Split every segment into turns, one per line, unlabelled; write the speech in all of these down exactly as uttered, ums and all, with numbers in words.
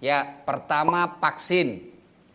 Ya, pertama vaksin.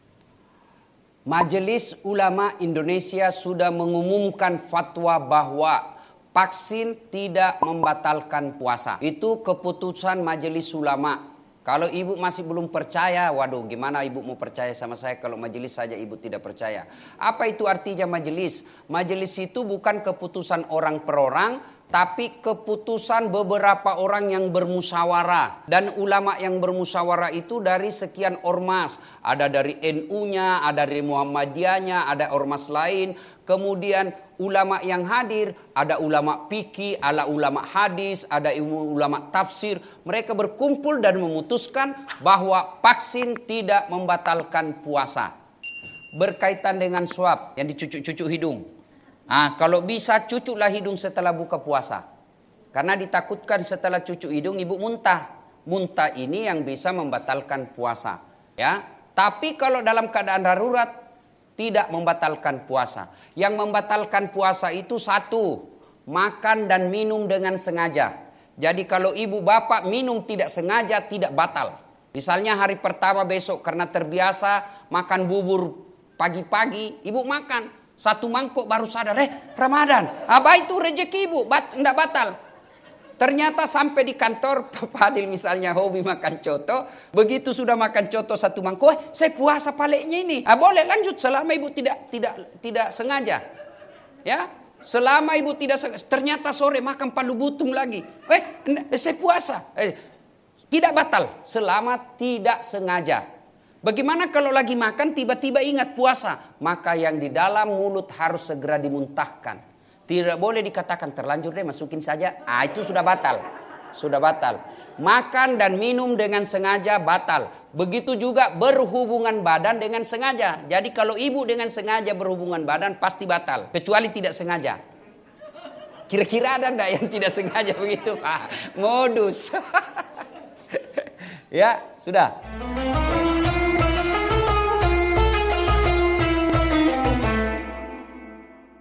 Majelis Ulama Indonesia sudah mengumumkan fatwa bahwa vaksin tidak membatalkan puasa. Itu keputusan Majelis Ulama. Kalau ibu masih belum percaya, waduh gimana ibu mau percaya sama saya kalau majelis saja ibu tidak percaya. Apa itu artinya majelis? Majelis itu bukan keputusan orang per orang, tapi keputusan beberapa orang yang bermusyawarah. Dan ulama yang bermusyawarah itu dari sekian ormas. Ada dari N U-nya, ada dari Muhammadiyahnya, ada ormas lain. Kemudian ulama yang hadir, ada ulama fikih, ada ulama hadis, ada ulama tafsir. Mereka berkumpul dan memutuskan bahwa vaksin tidak membatalkan puasa. Berkaitan dengan swab yang dicucuk-cucuk hidung. Nah, kalau bisa cucuklah hidung setelah buka puasa. Karena ditakutkan setelah cucuk hidung ibu muntah. Muntah ini yang bisa membatalkan puasa. Ya, tapi kalau dalam keadaan darurat tidak membatalkan puasa. Yang membatalkan puasa itu satu, makan dan minum dengan sengaja. Jadi kalau ibu bapak minum tidak sengaja tidak batal. Misalnya hari pertama besok karena terbiasa makan bubur pagi-pagi, ibu makan satu mangkok baru sadar, eh Ramadan. Apa itu rezeki ibu, bat, tidak batal. Ternyata sampai di kantor, Pak Fadil misalnya hobi makan coto. Begitu sudah makan coto satu mangkok, eh, saya puasa paleknya ini. Ah, boleh lanjut selama ibu tidak tidak tidak sengaja. Ya, selama ibu tidak sengaja. Ternyata sore makan palu butung lagi. Eh, saya puasa. Eh, tidak batal selama tidak sengaja. Bagaimana kalau lagi makan tiba-tiba ingat puasa? Maka yang di dalam mulut harus segera dimuntahkan. Tidak boleh dikatakan terlanjur deh masukin saja. Ah, itu sudah batal. Sudah batal. Makan dan minum dengan sengaja batal. Begitu juga berhubungan badan dengan sengaja. Jadi kalau ibu dengan sengaja berhubungan badan pasti batal. Kecuali tidak sengaja. Kira-kira ada enggak yang tidak sengaja begitu? Ah, modus. Ya, sudah.